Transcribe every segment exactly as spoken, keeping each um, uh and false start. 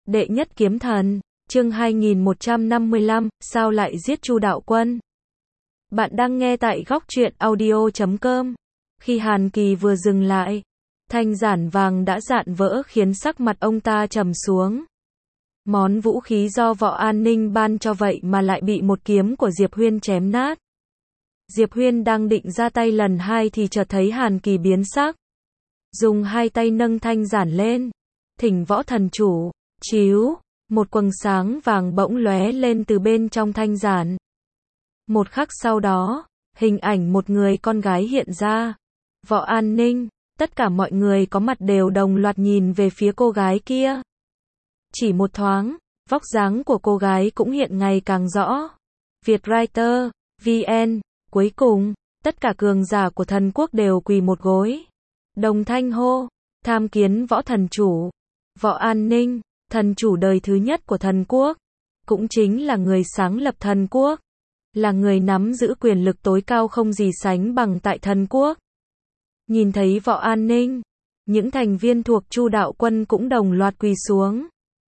Đệ nhất kiếm thần, chương hai nghìn một trăm năm mươi lăm, sao lại giết Chu Đạo Quân? Bạn đang nghe tại góc truyện audio chấm com. Khi Hàn Kỳ vừa dừng lại, thanh giản vàng đã dạn vỡ khiến sắc mặt ông ta trầm xuống. Món vũ khí do Võ An Ninh ban cho vậy mà lại bị một kiếm của Diệp Huyên chém nát. Diệp Huyên đang định ra tay lần hai thì chợt thấy Hàn Kỳ biến sắc. Dùng hai tay nâng thanh giản lên, thỉnh Võ thần chủ, chiếu, một quầng sáng vàng bỗng lóe lên từ bên trong thanh giản. Một khắc sau đó, hình ảnh một người con gái hiện ra. Võ An Ninh, tất cả mọi người có mặt đều đồng loạt nhìn về phía cô gái kia. Chỉ một thoáng, vóc dáng của cô gái cũng hiện ngày càng rõ. Vietwriter, vê en, cuối cùng, tất cả cường giả của thần quốc đều quỳ một gối. Đồng thanh hô, tham kiến Võ thần chủ. Võ An Ninh, thần chủ đời thứ nhất của thần quốc, cũng chính là người sáng lập thần quốc, là người nắm giữ quyền lực tối cao không gì sánh bằng tại thần quốc. Nhìn thấy Võ An Ninh, những thành viên thuộc Chu Đạo Quân cũng đồng loạt quỳ xuống.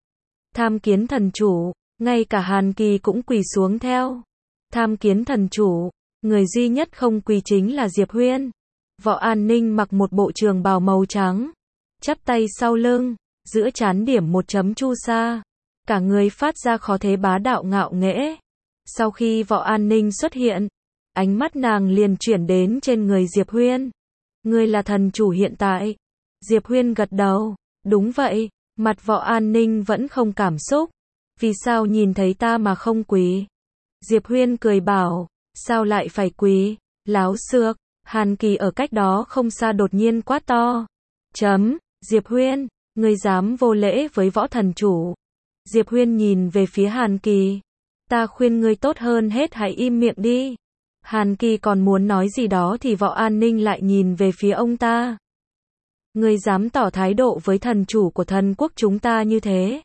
Tham kiến thần chủ, ngay cả Hàn Kỳ cũng quỳ xuống theo. Tham kiến thần chủ, người duy nhất không quỳ chính là Diệp Huyên. Võ An Ninh mặc một bộ trường bào màu trắng, chắp tay sau lưng, giữa trán điểm một chấm chu sa, cả người phát ra khí thế bá đạo ngạo nghễ. Sau khi Võ An Ninh xuất hiện, ánh mắt nàng liền chuyển đến trên người Diệp Huyên. Ngươi là thần chủ hiện tại? Diệp Huyên gật đầu, đúng vậy. Mặt Võ An Ninh vẫn không cảm xúc. Vì sao nhìn thấy ta mà không quỳ? Diệp Huyên cười bảo, sao lại phải quỳ? Láo xược. Hàn Kỳ ở cách đó không xa đột nhiên quát to. Chấm, Diệp Huyên, ngươi dám vô lễ với Võ thần chủ. Diệp Huyên nhìn về phía Hàn Kỳ. Ta khuyên ngươi tốt hơn hết hãy im miệng đi. Hàn Kỳ còn muốn nói gì đó thì Võ An Ninh lại nhìn về phía ông ta. Ngươi dám tỏ thái độ với thần chủ của thần quốc chúng ta như thế?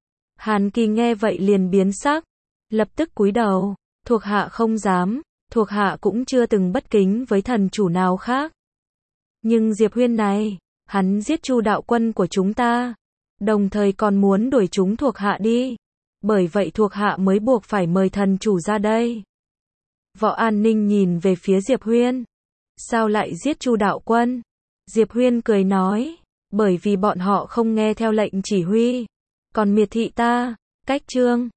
Hàn Kỳ nghe vậy liền biến sắc, lập tức cúi đầu, thuộc hạ không dám, thuộc hạ cũng chưa từng bất kính với thần chủ nào khác. Nhưng Diệp Huyên này, hắn giết Chu Đạo Quân của chúng ta, đồng thời còn muốn đuổi chúng thuộc hạ đi. Bởi vậy thuộc hạ mới buộc phải mời thần chủ ra đây. Võ An Ninh nhìn về phía Diệp Huyên. Sao lại giết Chu Đạo Quân? Diệp Huyên cười nói, bởi vì bọn họ không nghe theo lệnh chỉ huy, còn miệt thị ta, cách chương.